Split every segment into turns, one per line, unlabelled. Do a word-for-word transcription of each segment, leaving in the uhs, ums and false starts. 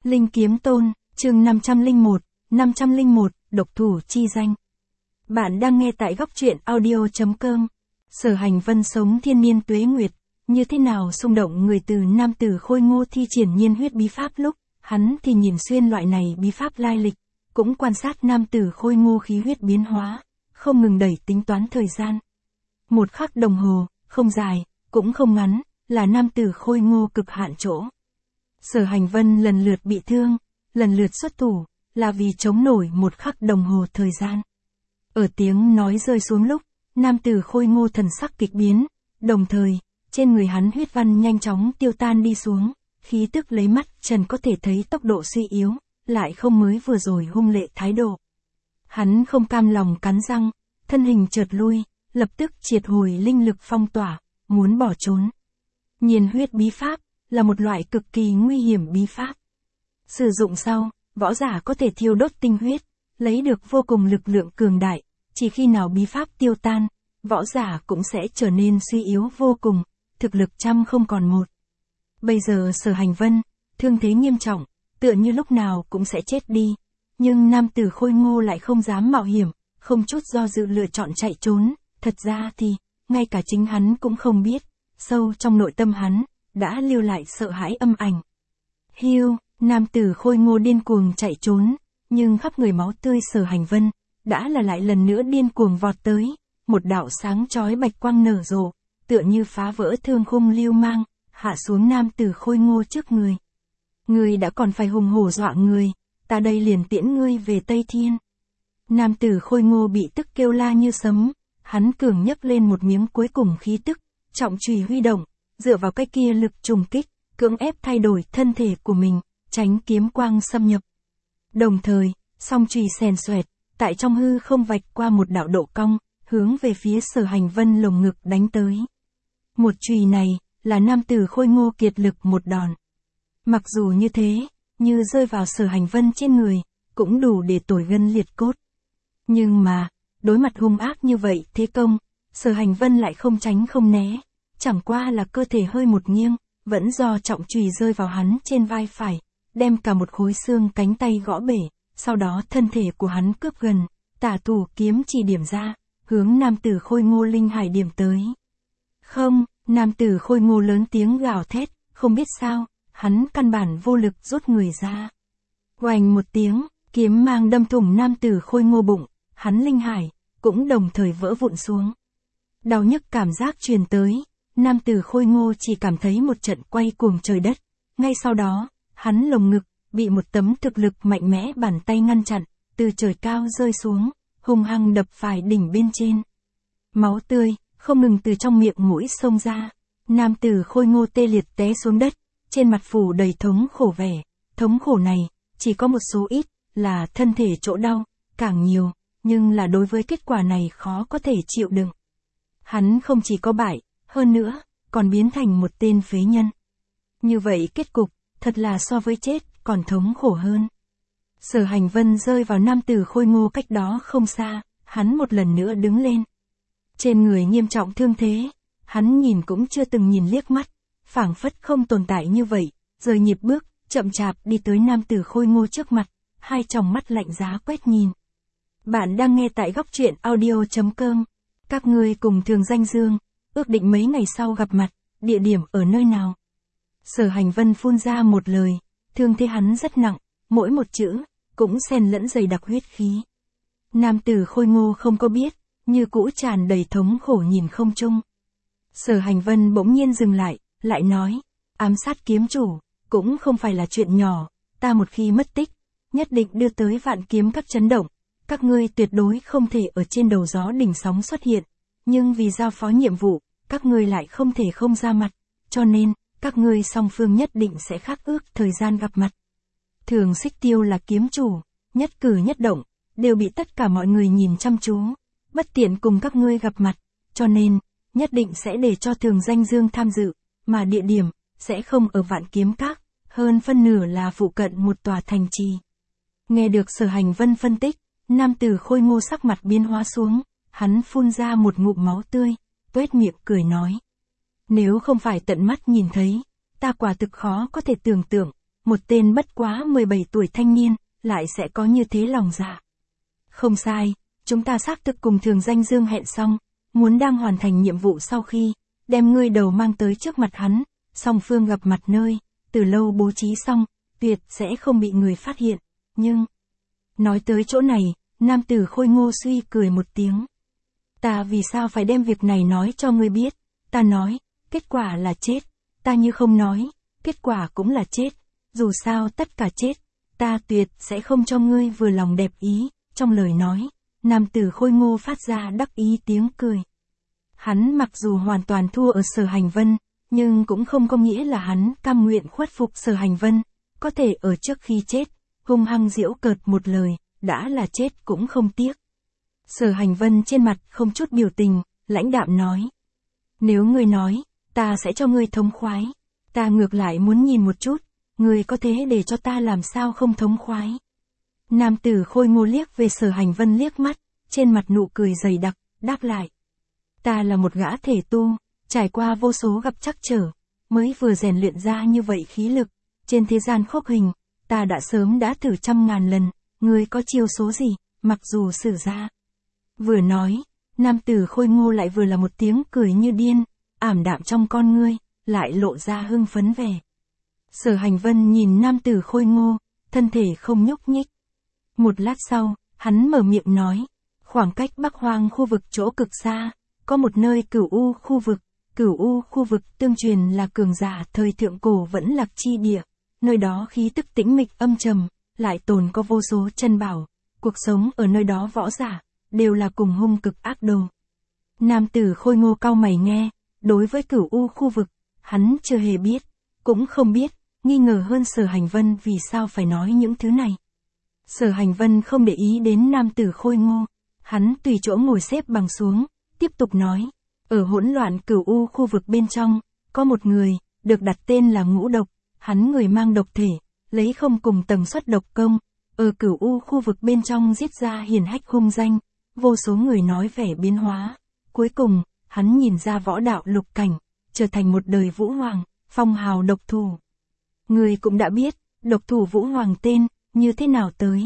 Linh Kiếm Tôn, chương năm trăm lẻ một, năm trăm lẻ một, độc thủ chi danh. Bạn đang nghe tại góc truyện audio chấm com. Sở Hành Vân sống thiên niên tuế nguyệt, như thế nào xung động người từ nam tử khôi ngô thi triển nhiên huyết bí pháp lúc, hắn thì nhìn xuyên loại này bí pháp lai lịch, cũng quan sát nam tử khôi ngô khí huyết biến hóa, không ngừng đẩy tính toán thời gian. Một khắc đồng hồ, không dài, cũng không ngắn, là nam tử khôi ngô cực hạn chỗ. Sở Hành Vân lần lượt bị thương, lần lượt xuất thủ, là vì chống nổi một khắc đồng hồ thời gian. Ở tiếng nói rơi xuống lúc, nam tử khôi ngô thần sắc kịch biến, đồng thời, trên người hắn huyết văn nhanh chóng tiêu tan đi xuống, khí tức lấy mắt trần có thể thấy tốc độ suy yếu, lại không mới vừa rồi hung lệ thái độ. Hắn không cam lòng cắn răng, thân hình chợt lui, lập tức triệt hồi linh lực phong tỏa, muốn bỏ trốn. Nhiên huyết bí pháp là một loại cực kỳ nguy hiểm bí pháp. Sử dụng sau, võ giả có thể thiêu đốt tinh huyết, lấy được vô cùng lực lượng cường đại, chỉ khi nào bí pháp tiêu tan, võ giả cũng sẽ trở nên suy yếu vô cùng, thực lực trăm không còn một. Bây giờ Sở Hành Vân, thương thế nghiêm trọng, tựa như lúc nào cũng sẽ chết đi, nhưng nam tử khôi ngô lại không dám mạo hiểm, không chút do dự lựa chọn chạy trốn, thật ra thì, ngay cả chính hắn cũng không biết, sâu trong nội tâm hắn, đã lưu lại sợ hãi âm ảnh. Hiu, nam tử khôi ngô điên cuồng chạy trốn, nhưng khắp người máu tươi Sở Hành Vân, đã là lại lần nữa điên cuồng vọt tới, một đạo sáng chói bạch quang nở rộ, tựa như phá vỡ thương khung lưu mang, hạ xuống nam tử khôi ngô trước người. Ngươi đã còn phải hùng hổ dọa người, ta đây liền tiễn ngươi về Tây Thiên. Nam tử khôi ngô bị tức kêu la như sấm, hắn cường nhấc lên một miếng cuối cùng khí tức, trọng chùy huy động, dựa vào cái kia lực trùng kích, cưỡng ép thay đổi thân thể của mình, tránh kiếm quang xâm nhập. Đồng thời, song chùy xèn xoẹt, tại trong hư không vạch qua một đạo độ cong, hướng về phía Sở Hành Vân lồng ngực đánh tới. Một chùy này, là nam tử khôi ngô kiệt lực một đòn. Mặc dù như thế, như rơi vào Sở Hành Vân trên người, cũng đủ để tồi gân liệt cốt. Nhưng mà, đối mặt hung ác như vậy thế công, Sở Hành Vân lại không tránh không né, chẳng qua là cơ thể hơi một nghiêng, vẫn do trọng chùy rơi vào hắn trên vai phải, đem cả một khối xương cánh tay gõ bể, sau đó thân thể của hắn cướp gần, tả thủ kiếm chỉ điểm ra, hướng nam tử khôi ngô linh hải điểm tới. Không, nam tử khôi ngô lớn tiếng gào thét, không biết sao, hắn căn bản vô lực rút người ra. Oành một tiếng, kiếm mang đâm thủng nam tử khôi ngô bụng, hắn linh hải, cũng đồng thời vỡ vụn xuống. Đau nhức cảm giác truyền tới, nam tử khôi ngô chỉ cảm thấy một trận quay cuồng trời đất, ngay sau đó, hắn lồng ngực, bị một tấm thực lực mạnh mẽ bàn tay ngăn chặn, từ trời cao rơi xuống, hung hăng đập phải đỉnh bên trên. Máu tươi, không ngừng từ trong miệng mũi xông ra, nam tử khôi ngô tê liệt té xuống đất, trên mặt phủ đầy thống khổ vẻ, thống khổ này, chỉ có một số ít, là thân thể chỗ đau, càng nhiều, nhưng là đối với kết quả này khó có thể chịu đựng. Hắn không chỉ có bại, hơn nữa, còn biến thành một tên phế nhân. Như vậy kết cục, thật là so với chết, còn thống khổ hơn. Sở Hành Vân rơi vào nam tử khôi ngô cách đó không xa, hắn một lần nữa đứng lên. Trên người nghiêm trọng thương thế, hắn nhìn cũng chưa từng nhìn liếc mắt, phảng phất không tồn tại như vậy, rời nhịp bước, chậm chạp đi tới nam tử khôi ngô trước mặt, hai tròng mắt lạnh giá quét nhìn. Bạn đang nghe tại góc truyện audio chấm com. Các ngươi cùng Thường Danh Dương, ước định mấy ngày sau gặp mặt, địa điểm ở nơi nào? Sở Hành Vân phun ra một lời, thương thế hắn rất nặng, mỗi một chữ, cũng xen lẫn dày đặc huyết khí. Nam tử khôi ngô không có biết, như cũ tràn đầy thống khổ nhìn không chung. Sở Hành Vân bỗng nhiên dừng lại, lại nói, ám sát kiếm chủ, cũng không phải là chuyện nhỏ, ta một khi mất tích, nhất định đưa tới vạn kiếm các chấn động, các ngươi tuyệt đối không thể ở trên đầu gió đỉnh sóng xuất hiện, nhưng vì giao phó nhiệm vụ, các ngươi lại không thể không ra mặt, cho nên, các ngươi song phương nhất định sẽ khắc ước thời gian gặp mặt. Thường Xích Tiêu là kiếm chủ, nhất cử nhất động, đều bị tất cả mọi người nhìn chăm chú, bất tiện cùng các ngươi gặp mặt, cho nên, nhất định sẽ để cho Thường Danh Dương tham dự, mà địa điểm, sẽ không ở Vạn Kiếm Các, hơn phân nửa là phụ cận một tòa thành trì. Nghe được Sở Hành Vân phân tích, nam tử khôi ngô sắc mặt biến hóa xuống, hắn phun ra một ngụm máu tươi, tuét miệng cười nói. Nếu không phải tận mắt nhìn thấy, ta quả thực khó có thể tưởng tượng, một tên bất quá mười bảy tuổi thanh niên, lại sẽ có như thế lòng dạ. Không sai, chúng ta xác thực cùng Thường Danh Dương hẹn xong, muốn đang hoàn thành nhiệm vụ sau khi, đem ngươi đầu mang tới trước mặt hắn, song phương gặp mặt nơi, từ lâu bố trí xong, tuyệt sẽ không bị người phát hiện, nhưng... Nói tới chỗ này, nam tử Khôi Ngô suy cười một tiếng. Ta vì sao phải đem việc này nói cho ngươi biết, ta nói, kết quả là chết, ta như không nói, kết quả cũng là chết, dù sao tất cả chết, ta tuyệt sẽ không cho ngươi vừa lòng đẹp ý, trong lời nói, nam tử Khôi Ngô phát ra đắc ý tiếng cười. Hắn mặc dù hoàn toàn thua ở Sở Hành Vân, nhưng cũng không có nghĩa là hắn cam nguyện khuất phục Sở Hành Vân, có thể ở trước khi chết, hung hăng giễu cợt một lời, đã là chết cũng không tiếc. Sở Hành Vân trên mặt không chút biểu tình, lãnh đạm nói. Nếu ngươi nói, ta sẽ cho ngươi thống khoái, ta ngược lại muốn nhìn một chút, ngươi có thế để cho ta làm sao không thống khoái. Nam tử Khôi Ngô liếc về Sở Hành Vân liếc mắt, trên mặt nụ cười dày đặc, đáp lại. Ta là một gã thể tu, trải qua vô số gặp trắc trở, mới vừa rèn luyện ra như vậy khí lực, trên thế gian khốc hình, ta đã sớm đã thử trăm ngàn lần, ngươi có chiêu số gì, mặc dù sử ra. Vừa nói, nam tử Khôi Ngô lại vừa là một tiếng cười như điên, ảm đạm trong con ngươi, lại lộ ra hưng phấn vẻ. Sở Hành Vân nhìn nam tử Khôi Ngô, thân thể không nhúc nhích. Một lát sau, hắn mở miệng nói, khoảng cách Bắc Hoang khu vực chỗ cực xa, có một nơi Cửu U khu vực, Cửu U khu vực tương truyền là cường giả thời thượng cổ vẫn lạc chi địa, nơi đó khí tức tĩnh mịch âm trầm, lại tồn có vô số chân bảo, cuộc sống ở nơi đó võ giả, đều là cùng hung cực ác đồ. Nam tử Khôi Ngô cau mày nghe, đối với Cửu U khu vực, hắn chưa hề biết, cũng không biết, nghi ngờ hơn Sở Hành Vân vì sao phải nói những thứ này. Sở Hành Vân không để ý đến nam tử Khôi Ngô, hắn tùy chỗ ngồi xếp bằng xuống, tiếp tục nói, ở hỗn loạn Cửu U khu vực bên trong, có một người, được đặt tên là Ngũ Độc, hắn người mang độc thể, lấy không cùng tầng suất độc công, ở Cửu U khu vực bên trong giết ra hiển hách hung danh, vô số người nói vẻ biến hóa, cuối cùng, hắn nhìn ra võ đạo lục cảnh, trở thành một đời vũ hoàng, phong hào độc thủ. Người cũng đã biết, độc thủ vũ hoàng tên, như thế nào tới.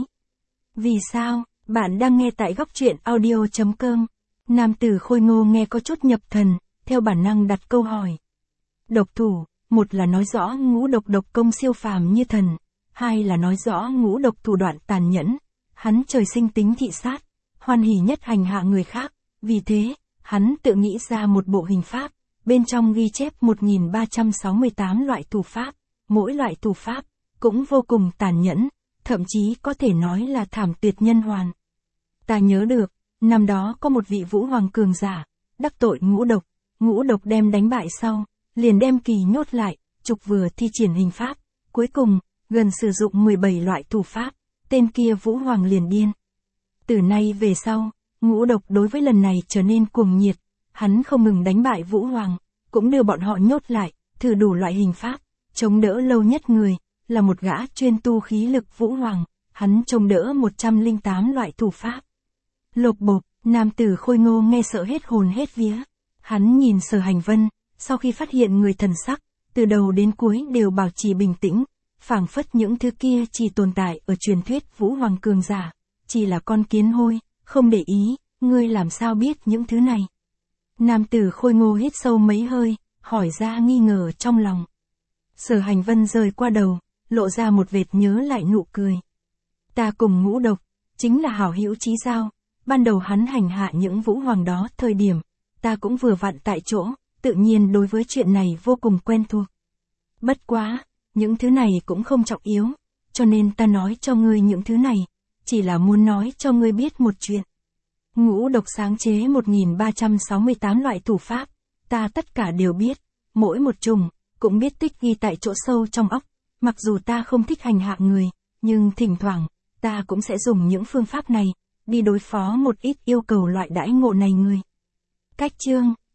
Vì sao, bạn đang nghe tại góc truyện audio chấm com. Nam tử Khôi Ngô nghe có chút nhập thần, theo bản năng đặt câu hỏi. Độc thủ, một là nói rõ Ngũ Độc độc công siêu phàm như thần, hai là nói rõ Ngũ Độc thủ đoạn tàn nhẫn, hắn trời sinh tính thị sát, hoan hỉ nhất hành hạ người khác, vì thế, hắn tự nghĩ ra một bộ hình pháp, bên trong ghi chép một nghìn ba trăm sáu mươi tám loại thủ pháp, mỗi loại thủ pháp, cũng vô cùng tàn nhẫn, thậm chí có thể nói là thảm tuyệt nhân hoàn. Ta nhớ được, năm đó có một vị vũ hoàng cường giả, đắc tội Ngũ Độc, Ngũ Độc đem đánh bại sau, liền đem kỳ nhốt lại, trục vừa thi triển hình pháp, cuối cùng, gần sử dụng mười bảy loại thủ pháp, tên kia vũ hoàng liền điên. Từ nay về sau, Ngũ Độc đối với lần này trở nên cuồng nhiệt, hắn không ngừng đánh bại vũ hoàng, cũng đưa bọn họ nhốt lại, thử đủ loại hình pháp, chống đỡ lâu nhất người, là một gã chuyên tu khí lực vũ hoàng, hắn chống đỡ một trăm lẻ tám loại thủ pháp. Lột bột, nam tử Khôi Ngô nghe sợ hết hồn hết vía. Hắn nhìn Sở Hành Vân, sau khi phát hiện người thần sắc, từ đầu đến cuối đều bảo trì bình tĩnh, phảng phất những thứ kia chỉ tồn tại ở truyền thuyết vũ hoàng cường giả, chỉ là con kiến hôi, không để ý, ngươi làm sao biết những thứ này. Nam tử Khôi Ngô hít sâu mấy hơi, hỏi ra nghi ngờ trong lòng. Sở Hành Vân rời qua đầu, lộ ra một vệt nhớ lại nụ cười. Ta cùng Ngũ Độc, chính là hảo hữu chí giao, ban đầu hắn hành hạ những vũ hoàng đó thời điểm, ta cũng vừa vặn tại chỗ, tự nhiên đối với chuyện này vô cùng quen thuộc. Bất quá, những thứ này cũng không trọng yếu, cho nên ta nói cho ngươi những thứ này, chỉ là muốn nói cho ngươi biết một chuyện. Ngũ Độc sáng chế một nghìn ba trăm sáu mươi tám loại thủ pháp, ta tất cả đều biết, mỗi một chủng, cũng biết tích ghi tại chỗ sâu trong óc, mặc dù ta không thích hành hạ người, nhưng thỉnh thoảng, ta cũng sẽ dùng những phương pháp này, đi đối phó một ít yêu cầu loại đãi ngộ này người. Cách chương